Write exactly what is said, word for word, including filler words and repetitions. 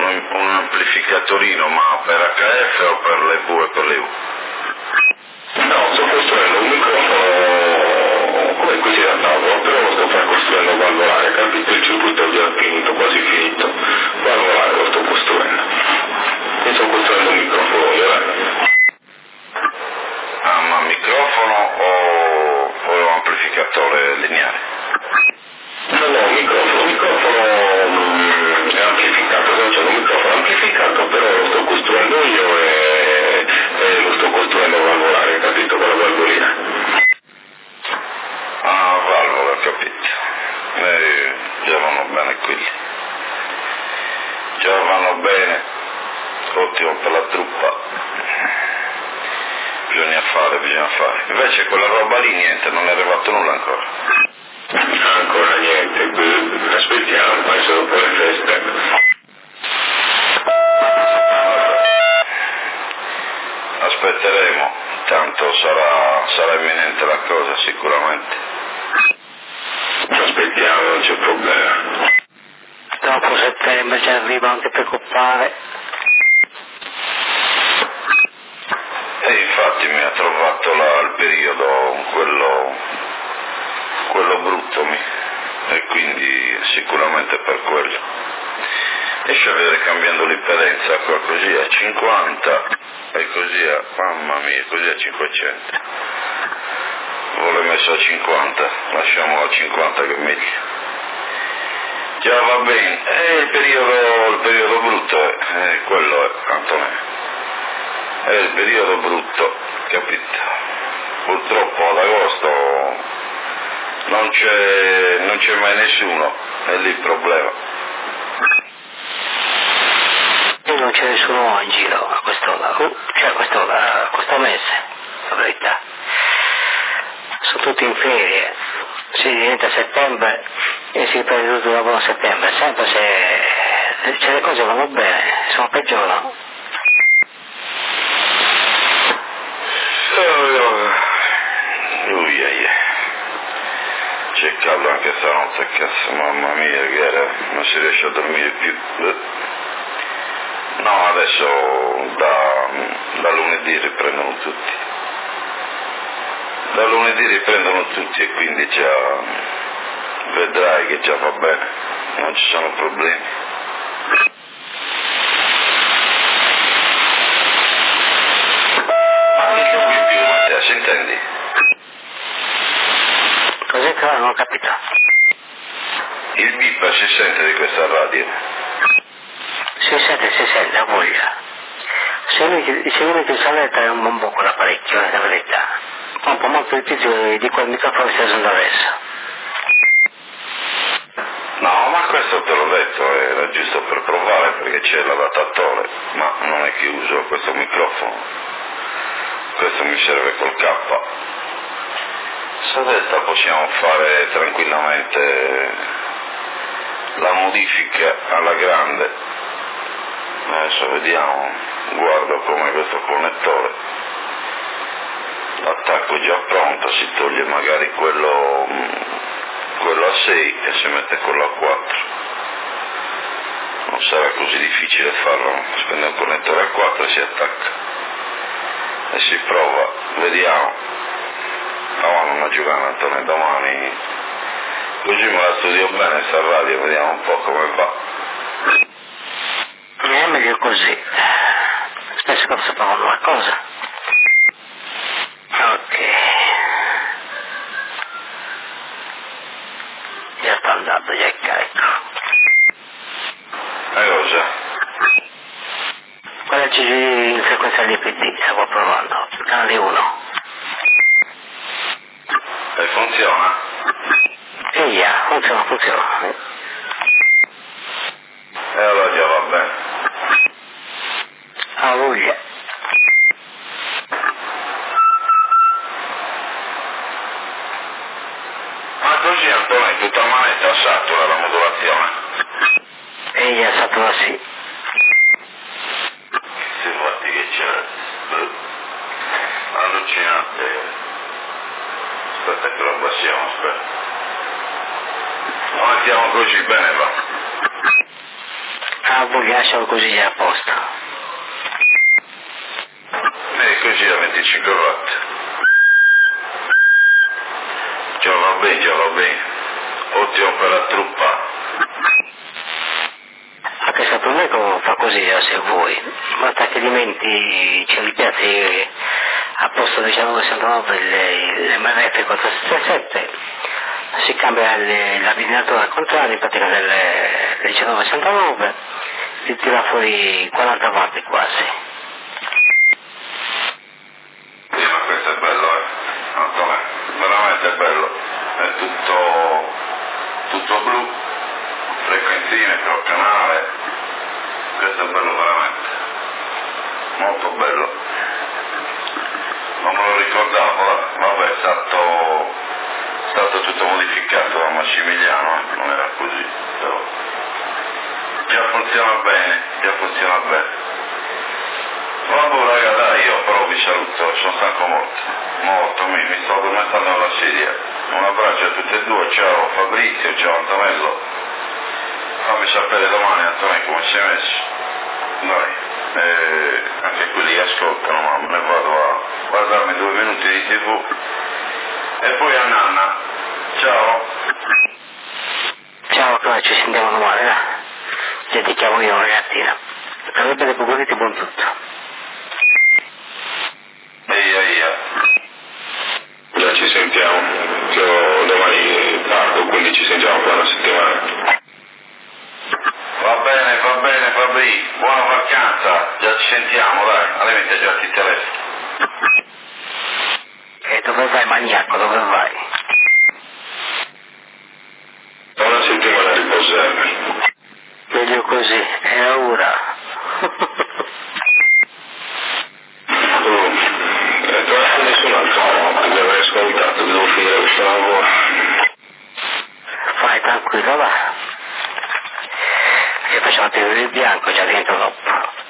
un, un amplificatorino, ma per H F o per le V e per le U? No, sto costruendo un microfono come così a tavola, però lo sto costruendo valvolare, capito? Il circuito è già finito, quasi finito. Valvolare lo sto costruendo. Mi sto costruendo un microfono, eh? Ah, ma microfono o, o amplificatore lineare? No, no, microfono, microfono mh, è amplificato, non c'è un microfono amplificato, però lo sto costruendo io e, e lo sto costruendo valvolare, capito? Con la valvolina. Ah, valvola, ho capito. Eh, già vanno bene quelli. Già vanno bene. Ottimo per la truppa. Bisogna fare, bisogna fare. Invece quella roba lì niente, non è arrivato nulla ancora. Ancora niente, aspettiamo, poi sono dopo le feste. Aspetteremo, tanto sarà, sarà imminente la cosa sicuramente. Aspettiamo, non c'è problema. Dopo settembre ci arriva, non ti preoccupare. E infatti mi ha trovato là il periodo, quello, quello brutto, mi, e quindi sicuramente per quello. Riesci a vedere cambiando l'impedenza qua così a cinquanta e così a, mamma mia, così a cinquecento. L'ho messo a cinquanta, lasciamolo a cinquanta che è meglio. Già va bene, e il periodo, il periodo brutto è, eh, quello è, Antonio. È il periodo brutto, capito? Purtroppo ad agosto non c'è, non c'è mai nessuno, è lì il problema. E non c'è nessuno in giro a quest'ora, uh, cioè a quest'ora, a questo mese, la verità. Sono tutti in ferie, si diventa settembre e si riprende tutto dopo settembre, sempre se, se le cose vanno bene, se non peggiorano. Uia, c'è caldo anche stanotte, cazzo, mamma mia, che era, non si riesce a dormire più. No, adesso da, da lunedì riprendono tutti. Da lunedì riprendono tutti e quindi già vedrai che già va bene, non ci sono problemi. Si intendi? Cos'è che non ho capito? Il bip si sente di questa radio? Si sente, si sente, ha voglia. Se lui, se lui ti saletta è un buon po' quell'apparecchio, è la verità. Un po' molto difficile di quel microfono che si è adesso. No, ma questo te l'ho detto, era giusto per provare perché c'è l'adattatore, ma non è che uso questo microfono. Questo mi serve col K. Stavolta possiamo fare tranquillamente la modifica alla grande. Adesso vediamo, guardo come questo connettore. L'attacco è già pronto, si toglie magari quello, quello a sei e si mette quello a quattro. Non sarà così difficile farlo, si prende un connettore a quattro e si attacca. E si prova, vediamo. No, non a giocare Antonio, domani così me la studio bene sta radio, vediamo un po' come va. È meglio così. Spesso cosa sapevano una cosa. Ok. Già sta andando, già è carico. E cosa? Quella C G in frequenza di P D, stavo provando, canale uno. E funziona? Eia, funziona, funziona. E allora già va bene. Ha voglia. Ma così Antonio, tutta a manetta satura la modulazione? Eia, satura sì. Si infatti che c'è allucinante. Aspetta che lo abbassiamo, aspetta. Lo mettiamo così, bene va. Ah, voi lascialo così è a posto. E così a venticinque watt. Già va bene, già va bene. Ottimo per la truppa. Anche se per me fa così se vuoi. Basta che dimenti c'è il piazza a posto diciannove sessantanove l'M R F quattrocentosessantasette, si cambia l'allineatore al contrario, in pratica del diciannove sessantanove si tira fuori quaranta watt quasi. Sì, ma questo è bello, eh. Antonio, veramente bello. È tutto, tutto blu, frequenzimetro, canale. Questo è bello veramente. Molto bello. Non me lo ricordavo, vabbè, è stato, è stato tutto modificato da Massimiliano, eh. Non era così, però. Già funziona bene, già funziona bene. Vabbè raga, dai, io però vi saluto, sono stanco molto, molto, mi, mi sto addormentando alla sedia. Un abbraccio a tutti e due, ciao Fabrizio, ciao Antonello. Fammi sapere domani Antonello come si è messo. Dai, eh, anche quelli ascoltano, ma me ne vado a guardarmi due minuti di tv. E poi a Nanna, ciao. Ciao, Claudio, ci sentiamo domani, dai. Ci ti chiamo io ragazzina. Salute le buonanotte, buon tutto. Eia, eia. Già ci sentiamo, io domani parto, quindi ci sentiamo fra una settimana. Va bene, va bene Fabri, buona vacanza, già ci sentiamo, dai, all'inizio già ti telefono. E dove vai maniaco, dove vai? Una settimana a riposarmi. Meglio così, è ora. Oh, eh, trovato nessun altro, perché avrei ascoltato, devo finire questo lavoro. Fai tranquillo, va. E facciamo tenere il bianco già dentro dopo.